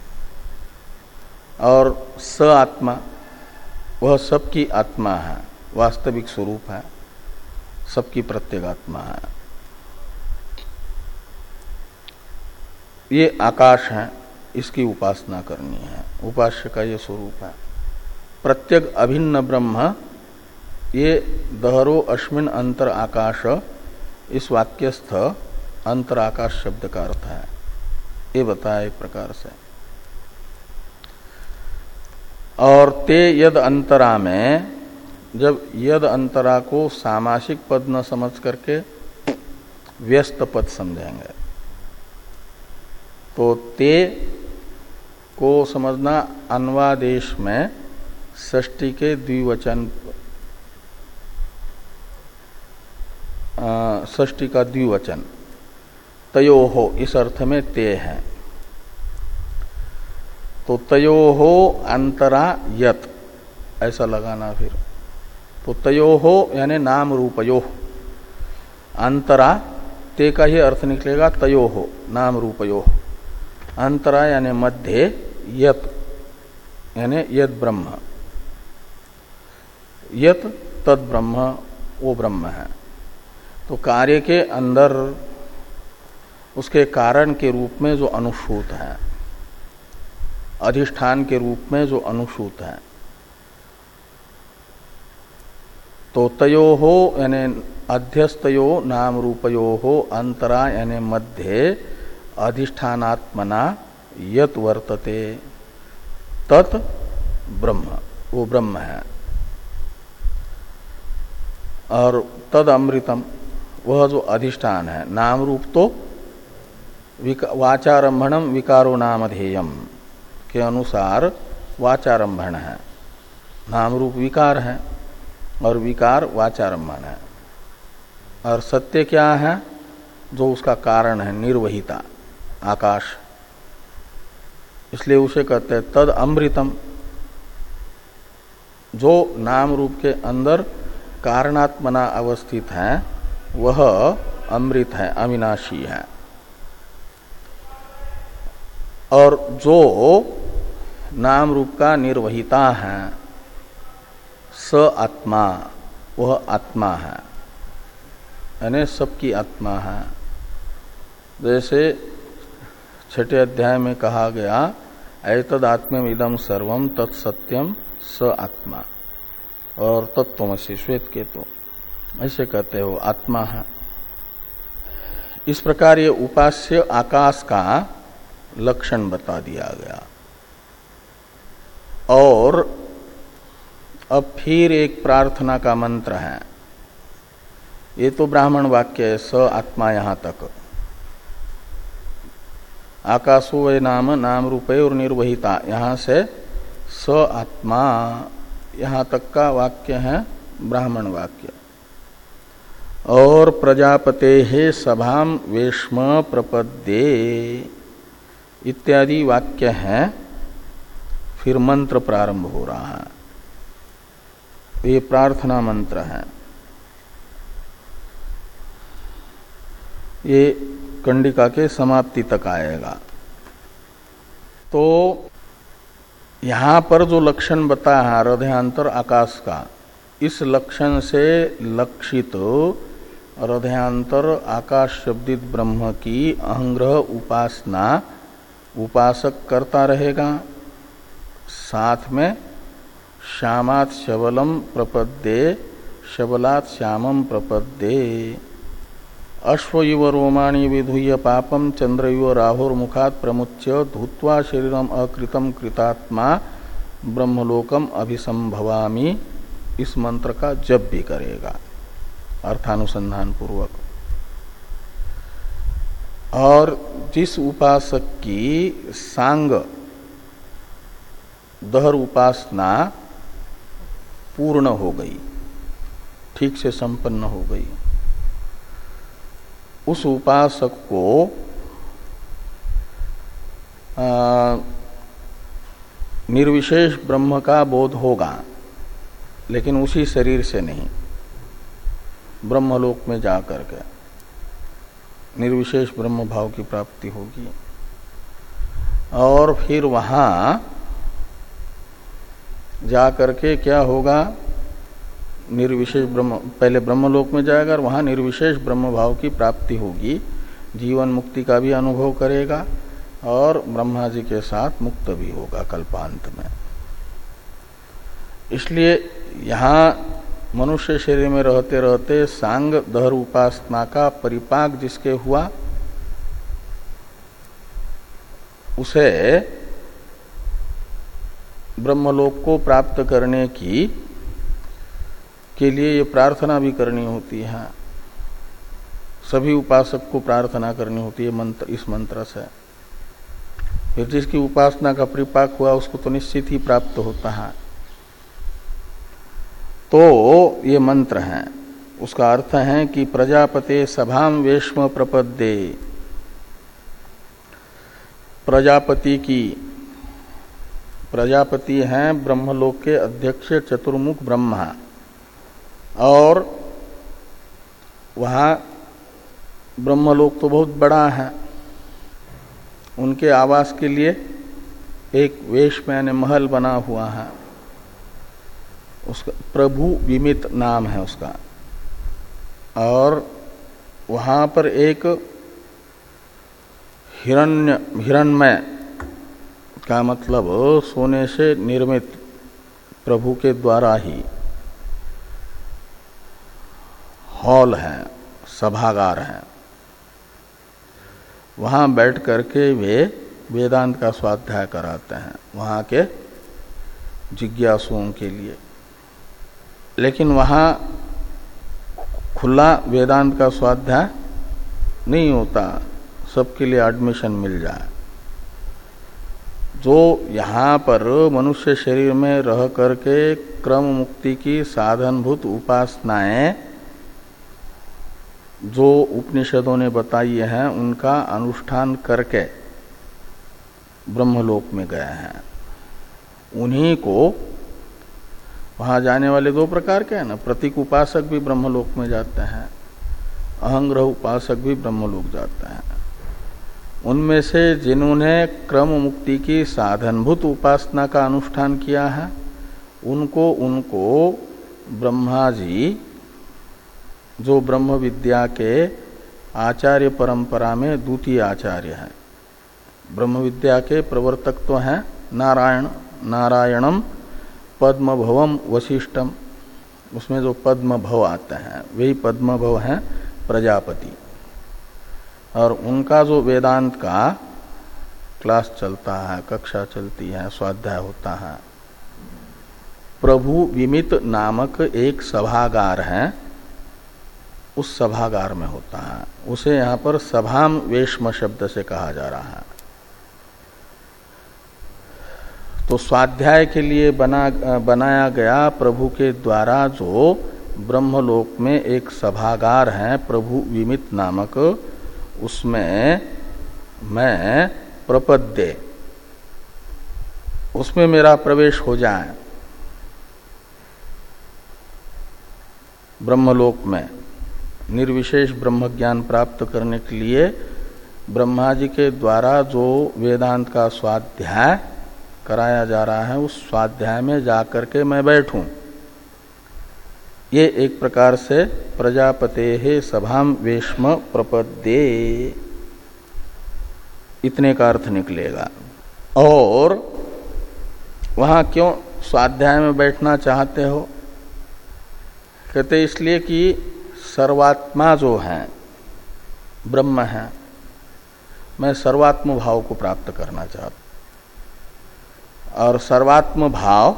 और स आत्मा, वह सबकी आत्मा है, वास्तविक स्वरूप है, सबकी प्रत्यगात्मा है। ये आकाश है, इसकी उपासना करनी है, उपास्य का ये स्वरूप है। प्रत्यग अभिन्न ब्रह्म, ये दहरो अश्मिन अंतर आकाश, इस वाक्यस्थ अंतर आकाश शब्द का अर्थ है, ये बताया एक प्रकार से। और ते यद अंतरा में, जब यद अंतरा को सामासिक पद न समझ करके व्यस्त पद समझेंगे तो ते को समझना अन्वादेश में षष्ठी के द्विवचन, षष्ठी का द्विवचन तयो हो, इस अर्थ में ते है। तो तयो हो अंतरा यत ऐसा लगाना। फिर तो तयो हो यानी नाम रूपयो, अंतरा ते का ही अर्थ निकलेगा तयो हो नाम रूपयो, अंतरा यानी मध्य, यत यानी यद ब्रह्म, यत तद ब्रह्म, वो ब्रह्म है। तो कार्य के अंदर उसके कारण के रूप में जो अनुसूत है, अधिष्ठान के रूप में जो अनुसूत है, तो तयो हो यानी अध्यस्तयो नाम रूपयो हो, अंतरा यानी मध्य, अधिष्ठानात्मना यत वर्तते तत् ब्रह्म, वो ब्रह्म है। और तद अमृतम, वह जो अधिष्ठान है, नाम रूप तो वाचारंभणम विकारो नामधेयम के अनुसार वाचारंभण है, नाम रूप विकार है और विकार वाचारंभण है। और सत्य क्या है, जो उसका कारण है, निर्वहिता आकाश, इसलिए उसे कहते हैं तद अमृतम, जो नाम रूप के अंदर कारणात्मना अवस्थित है वह अमृत है, अविनाशी है। और जो नाम रूप का निर्वहिता है स आत्मा, वह आत्मा है, यानी सबकी आत्मा है। जैसे छठे अध्याय में कहा गया एतद आत्म्यम इदम सर्वम तत्सत्यम स आत्मा, और तत्त्वमसि श्वेत केतु, ऐसे कहते हो आत्मा है। इस प्रकार ये उपास्य आकाश का लक्षण बता दिया गया। और अब फिर एक प्रार्थना का मंत्र है, ये तो ब्राह्मण वाक्य है, स आत्मा यहां तक, आकाशो वे नाम नाम रूपे और निर्वहिता, यहां से स आत्मा यहां तक का वाक्य है ब्राह्मण वाक्य। और प्रजापते हे सभाम वेश्म प्रपद्ये इत्यादि वाक्य है, फिर मंत्र प्रारंभ हो रहा है। ये प्रार्थना मंत्र है, ये कंडिका के समाप्ति तक आएगा। तो यहां पर जो लक्षण बताया है हृदयांतर आकाश का, इस लक्षण से लक्षित हृदयांतर आकाश शब्दित ब्रह्म की अहंग्रह उपासना उपासक करता रहेगा। साथ में श्यामात् शबलम प्रपद्ये, शबलात् श्यामम प्रपद्ये, अश्व इव रोमाणी विधुय पापम चंद्र इव राहुर्मुखात् प्रमुच्य धूत्वा शरीरम अकृतम कृतात्मा ब्रह्मलोकम अभिसंभवामि, इस मंत्र का जप भी करेगा अर्थानुसंधान पूर्वक। और जिस उपासक की सांग दहर उपासना पूर्ण हो गई, ठीक से संपन्न हो गई, उस उपासक को आ, निर्विशेष ब्रह्म का बोध होगा, लेकिन उसी शरीर से नहीं, ब्रह्मलोक में जाकर के निर्विशेष ब्रह्म भाव की प्राप्ति होगी। और फिर वहां जाकर के क्या होगा, निर्विशेष ब्रह्म, पहले ब्रह्मलोक में जाएगा और वहां निर्विशेष ब्रह्म भाव की प्राप्ति होगी, जीवन मुक्ति का भी अनुभव करेगा और ब्रह्मा जी के साथ मुक्त भी होगा कल्पांत में। इसलिए यहाँ मनुष्य शरीर में रहते रहते सांग दहर उपासना का परिपाक जिसके हुआ उसे ब्रह्मलोक को प्राप्त करने की के लिए ये प्रार्थना भी करनी होती है। सभी उपासक को प्रार्थना करनी होती है मंत्र, इस मंत्र से। फिर जिसकी उपासना का परिपाक हुआ उसको तो निश्चित ही प्राप्त होता है। तो ये मंत्र है, उसका अर्थ है कि प्रजापते सभाम वेश्म प्रपद्ये, प्रजापति की, प्रजापति हैं ब्रह्मलोक के अध्यक्ष चतुर्मुख ब्रह्मा, और वहाँ ब्रह्मलोक तो बहुत बड़ा है, उनके आवास के लिए एक वेश में महल बना हुआ है, उसका प्रभु विमित नाम है उसका। और वहाँ पर एक हिरण्य हिरण्मय का मतलब सोने से निर्मित प्रभु के द्वारा ही हॉल है, सभागार है। वहाँ बैठ करके वे वेदांत का स्वाध्याय कराते हैं वहाँ के जिज्ञासुओं के लिए। लेकिन वहाँ खुला वेदांत का स्वाध्याय नहीं होता, सबके लिए एडमिशन मिल जाए। जो यहाँ पर मनुष्य शरीर में रह करके क्रम मुक्ति की साधनभूत उपासनाएं जो उपनिषदों ने बताई हैं उनका अनुष्ठान करके ब्रह्मलोक में गए हैं, उन्हीं को वहां जाने वाले दो प्रकार के हैं ना, प्रतीक उपासक भी ब्रह्मलोक में जाते हैं, अहंग्रह उपासक भी ब्रह्मलोक जाते हैं। उनमें से जिन्होंने क्रम मुक्ति की साधनभूत उपासना का अनुष्ठान किया है उनको उनको ब्रह्मा जी जो ब्रह्म विद्या के आचार्य परंपरा में द्वितीय आचार्य हैं, ब्रह्म विद्या के प्रवर्तक तो हैं नारायण, नारायणम पद्म भवम वशिष्ठम, उसमें जो पद्म भव आते हैं वही पद्म भव हैं प्रजापति। और उनका जो वेदांत का क्लास चलता है, कक्षा चलती है, स्वाध्याय होता है, प्रभु विमित नामक एक सभागार है, उस सभागार में होता है। उसे यहाँ पर सभाम वेश्म शब्द से कहा जा रहा है। तो स्वाध्याय के लिए बना बनाया गया प्रभु के द्वारा जो ब्रह्मलोक में एक सभागार है प्रभु विमित नामक, उसमें मैं प्रपद्ये, उसमें मेरा प्रवेश हो जाए ब्रह्मलोक में। निर्विशेष ब्रह्म ज्ञान प्राप्त करने के लिए ब्रह्मा जी के द्वारा जो वेदांत का स्वाध्याय कराया जा रहा है उस स्वाध्याय में जाकर के मैं बैठूं, ये एक प्रकार से प्रजापते सभाम वेश्म प्रपद्ये, इतने का अर्थ निकलेगा। और वहां क्यों स्वाध्याय में बैठना चाहते हो? कहते इसलिए कि सर्वात्मा जो है ब्रह्म है, मैं सर्वात्म भाव को प्राप्त करना चाहता हूं। और सर्वात्म भाव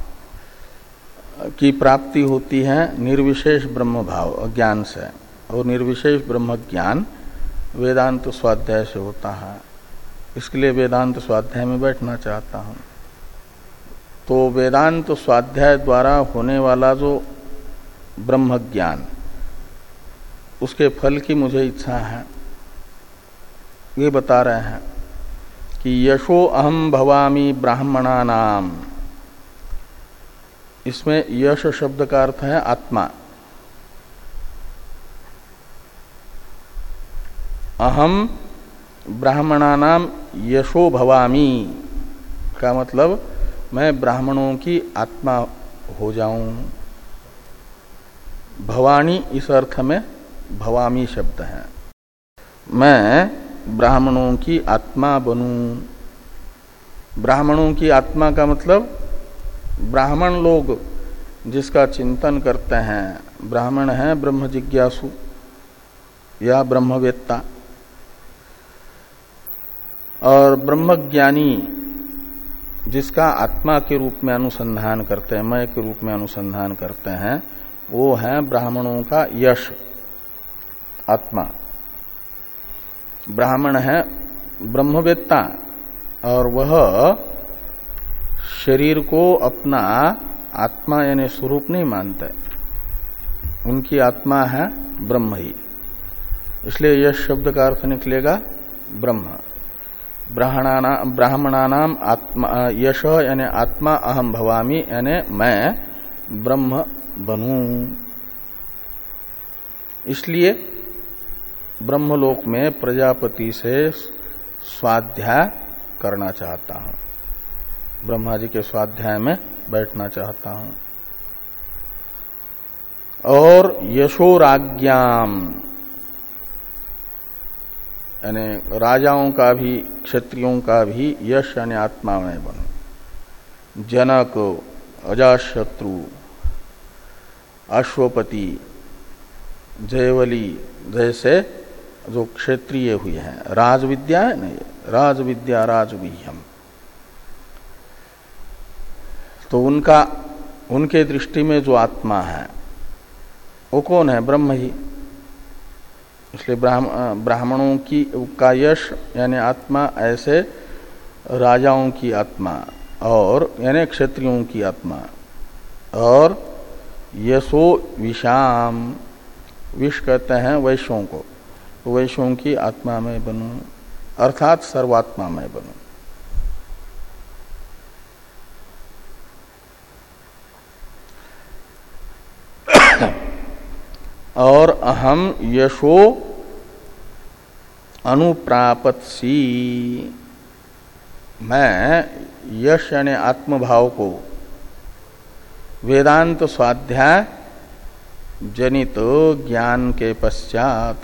की प्राप्ति होती है निर्विशेष ब्रह्म भाव ज्ञान से, और निर्विशेष ब्रह्म ज्ञान वेदांत स्वाध्याय से होता है। इसके लिए वेदांत स्वाध्याय में बैठना चाहता हूँ। तो वेदांत स्वाध्याय द्वारा होने वाला जो ब्रह्म ज्ञान, उसके फल की मुझे इच्छा है। ये बता रहे हैं कि यशो अहम भवामी ब्राह्मणा नाम, इसमें यश शब्द का अर्थ है आत्मा। अहम ब्राह्मणा नाम यशो भवामी का मतलब मैं ब्राह्मणों की आत्मा हो जाऊं। भवानी इस अर्थ में भवामी शब्द है। मैं ब्राह्मणों की आत्मा बनूं। ब्राह्मणों की आत्मा का मतलब ब्राह्मण लोग जिसका चिंतन करते हैं, ब्राह्मण है ब्रह्म जिज्ञासु या ब्रह्मवेत्ता, और ब्रह्मज्ञानी जिसका आत्मा के रूप में अनुसंधान करते हैं, मैं के रूप में अनुसंधान करते हैं, वो है ब्राह्मणों का यश आत्मा। ब्राह्मण है ब्रह्मवेत्ता और वह शरीर को अपना आत्मा यानी स्वरूप नहीं मानते, उनकी आत्मा है ब्रह्म ही। इसलिए यश शब्द का अर्थ निकलेगा ब्रह्म। ब्राह्मणानाम आत्मा यश यानी आत्मा अहम भवामी यानी मैं ब्रह्म बनूं। इसलिए ब्रह्मलोक में प्रजापति से स्वाध्याय करना चाहता हूं, ब्रह्मा जी के स्वाध्याय में बैठना चाहता हूं। और यशोराज्ञाम यानी राजाओं का भी क्षत्रियों का भी यश यानी आत्मा में बनूं। जनक, अजाशत्रु, अश्वपति, जयवली जैसे जो क्षेत्रीय हुए हैं, राजविद्या है ना, राजविद्या राजविह्यम, तो उनका उनके दृष्टि में जो आत्मा है वो कौन है? ब्रह्म ही। इसलिए ब्राह्मणों की का यश यानी आत्मा ऐसे राजाओं की आत्मा और यानी क्षत्रियों की आत्मा, और यशो विषाम, विष कहते हैं वैश्यों को, तो वैश्यों की आत्मा में बनूं अर्थात सर्वात्मा में बनूं। और अहम यशो अनुप्रापत्सी, मैं यश यानी आत्मभाव को वेदांत स्वाध्याय जनित ज्ञान के पश्चात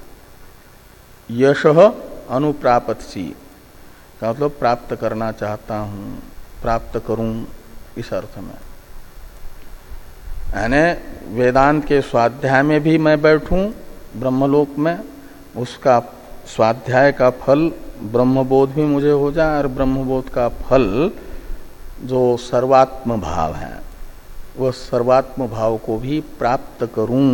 यश अनुप्रापत्सी का मतलब प्राप्त करना चाहता हूं, प्राप्त करूं इस अर्थ में। यानी वेदांत के स्वाध्याय में भी मैं बैठूं ब्रह्मलोक में, उसका स्वाध्याय का फल ब्रह्मबोध भी मुझे हो जाए, और ब्रह्मबोध का फल जो सर्वात्म भाव है वह सर्वात्म भाव को भी प्राप्त करूं।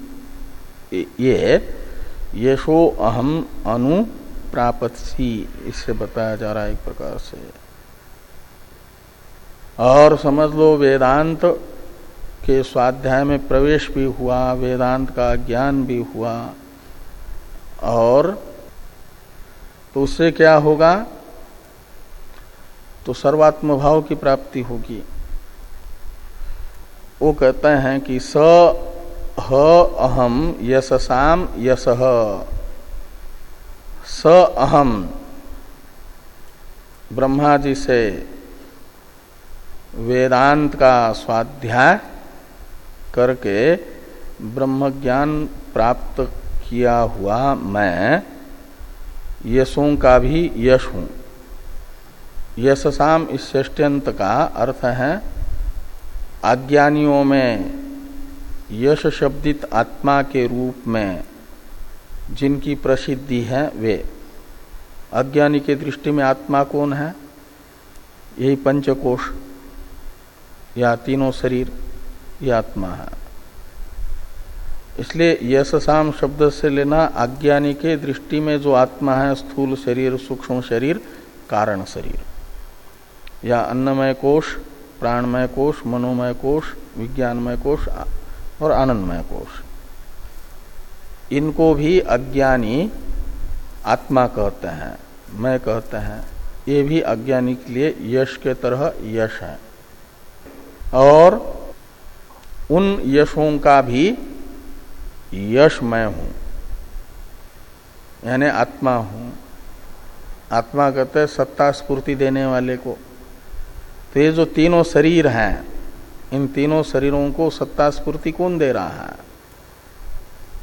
ये यशो अहम अनु प्रापत्सी, इससे बताया जा रहा है एक प्रकार से। और समझ लो वेदांत के स्वाध्याय में प्रवेश भी हुआ, वेदांत का ज्ञान भी हुआ, और तो उससे क्या होगा? तो सर्वात्म भाव की प्राप्ति होगी। वो कहते हैं कि स ह अहम यशसाम यशः, स अहम ब्रह्मा जी से वेदांत का स्वाध्याय करके ब्रह्म ज्ञान प्राप्त किया हुआ मैं यशों का भी यश हूं। यशसाम इस षष्ट्यंत का अर्थ है अज्ञानियों में यश शब्दित आत्मा के रूप में जिनकी प्रसिद्धि है वे। अज्ञानी के दृष्टि में आत्मा कौन है? यही पंचकोश या तीनों शरीर, ये आत्मा है। इसलिए यशसाम शब्द से लेना अज्ञानी के दृष्टि में जो आत्मा है, स्थूल शरीर, सूक्ष्म शरीर, कारण शरीर, या अन्नमय कोश, प्राणमय कोश, मनोमय कोश, विज्ञानमय कोश और आनंदमय कोश, इनको भी अज्ञानी आत्मा कहते हैं, मैं कहते हैं। ये भी अज्ञानी के लिए यश के तरह यश है। और उन यशों का भी यश मैं हूं, यानी आत्मा हूं। आत्मा कहते हैं सत्ता स्फूर्ति देने वाले को। तो ये जो तीनों शरीर हैं, इन तीनों शरीरों को सत्ता स्फूर्ति कौन दे रहा है?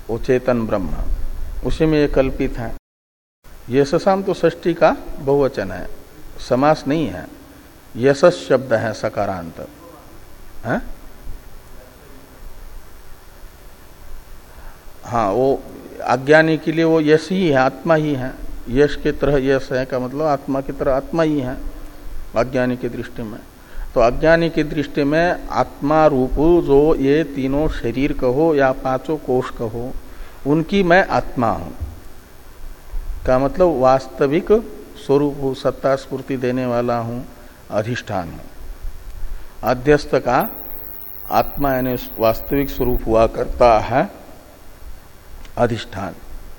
वो चेतन ब्रह्म, उसी में ये कल्पित है। यशसाम तो षष्ठी का बहुवचन है, समास नहीं है। यशस शब्द है सकारांत है। हाँ, वो अज्ञानी के लिए वो यश ही है, आत्मा ही है। यश के तरह यश है का मतलब आत्मा की तरह आत्मा ही है अज्ञानी की दृष्टि में। तो अज्ञानी की दृष्टि में आत्मा रूप जो ये तीनों शरीर कहो या पांचों कोश कहो, उनकी मैं आत्मा हूं का मतलब वास्तविक स्वरूप, सत्ता स्फूर्ति देने वाला हूं, अधिष्ठान हूं। अध्यस्त का आत्मा यानी वास्तविक स्वरूप हुआ करता है अधिष्ठान।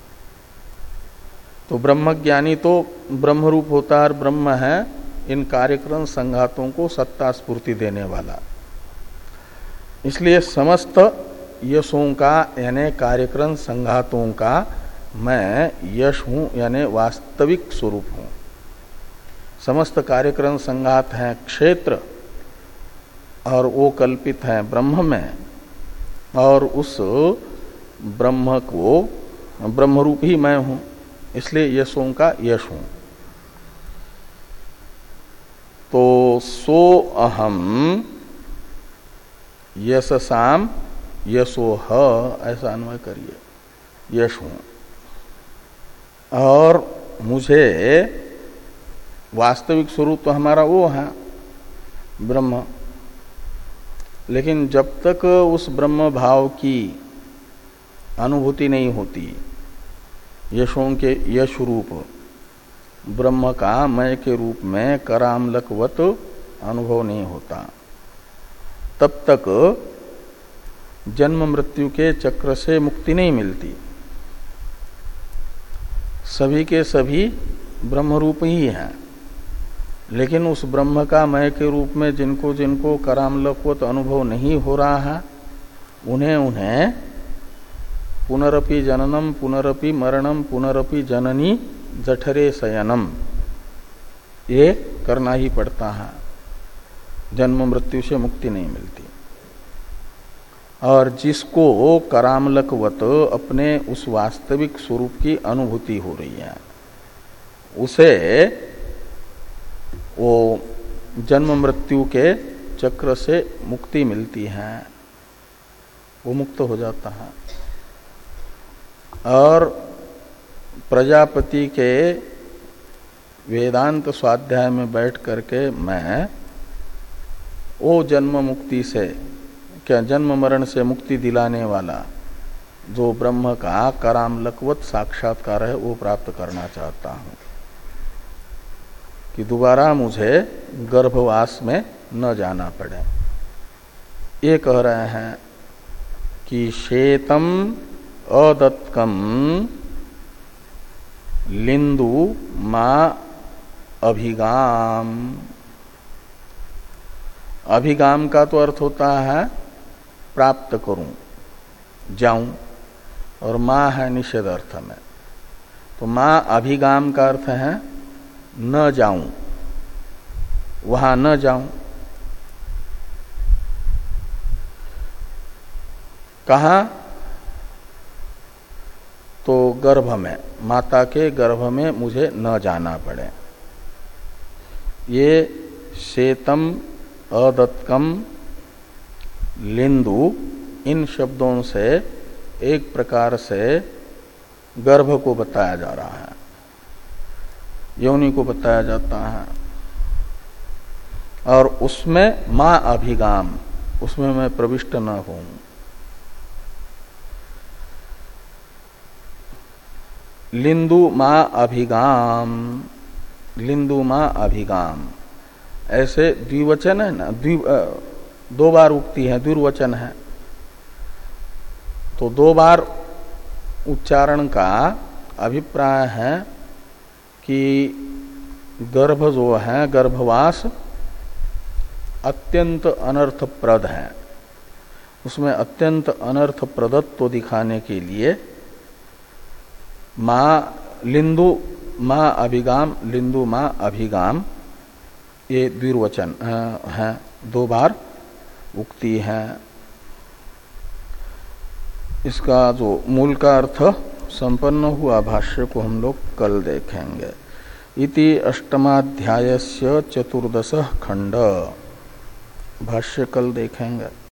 तो ब्रह्मज्ञानी तो ब्रह्म रूप होता है, ब्रह्म है इन कार्यक्रम संघातों को सत्ता स्फूर्ति देने वाला। इसलिए समस्त यशों का यानी कार्यक्रम संघातों का मैं यश हूं यानी वास्तविक स्वरूप हूं। समस्त कार्यक्रम संघात हैं क्षेत्र और वो कल्पित है ब्रह्म में, और उस ब्रह्म को ब्रह्म रूप ही मैं हूं, इसलिए यशों का यश हूं। तो सो अहम यशसाम यशोह ऐसा अन्वय करिए, यश हूं। और मुझे वास्तविक स्वरूप तो हमारा वो है ब्रह्म, लेकिन जब तक उस ब्रह्म भाव की अनुभूति नहीं होती, यशों के यश रूप ब्रह्म का मय के रूप में करामलकवत अनुभव नहीं होता, तब तक जन्म मृत्यु के चक्र से मुक्ति नहीं मिलती। सभी के सभी ब्रह्म रूप ही हैं, लेकिन उस ब्रह्म का मय के रूप में जिनको जिनको करामलकवत अनुभव नहीं हो रहा है, उन्हें उन्हें पुनरपि जननम पुनरपि मरणम पुनरपि जननी जठरे शयनम ये करना ही पड़ता है। जन्म मृत्यु से मुक्ति नहीं मिलती। और जिसको करामलकवत अपने उस वास्तविक स्वरूप की अनुभूति हो रही है, उसे वो जन्म मृत्यु के चक्र से मुक्ति मिलती है, वो मुक्त हो जाता है। और प्रजापति के वेदांत स्वाध्याय में बैठ करके मैं वो जन्म मुक्ति से, क्या जन्म मरण से मुक्ति दिलाने वाला जो ब्रह्म का करामलकवत साक्षात्कार है, वो प्राप्त करना चाहता हूं कि दोबारा मुझे गर्भवास में न जाना पड़े। ये कह रहे हैं कि शेतम अदत्कम लिंदु मा अभिगाम। अभिगाम का तो अर्थ होता है प्राप्त करूं, जाऊं, और मां है निषेध अर्थ में। तो मां अभिगाम का अर्थ है न जाऊं, वहां न जाऊं। कहां? तो गर्भ में, माता के गर्भ में मुझे न जाना पड़े। ये शेतम अदत्कम लिंदु इन शब्दों से एक प्रकार से गर्भ को बताया जा रहा है, योनि को बताया जाता है। और उसमें मां अभिगाम, उसमें मैं प्रविष्ट न हूं। लिंदु मां अभिगाम, लिंदु मां अभिगाम, ऐसे द्विवचन है ना, द्वि दो बार उक्ति है, द्विवचन है। तो दो बार उच्चारण का अभिप्राय है कि गर्भ जो है, गर्भवास अत्यंत अनर्थप्रद है। उसमें अत्यंत अनर्थप्रदत्व दिखाने के लिए मां लिंदु मां अभिगाम, लिंदु मां अभिगाम, ये द्विवचन है, दो बार उक्ति है। इसका जो मूल का अर्थ संपन्न हुआ भाष्य को हम लोग कल देखेंगे। इति अष्टमाध्यायस्य चतुर्दश खंड, भाष्य कल देखेंगे।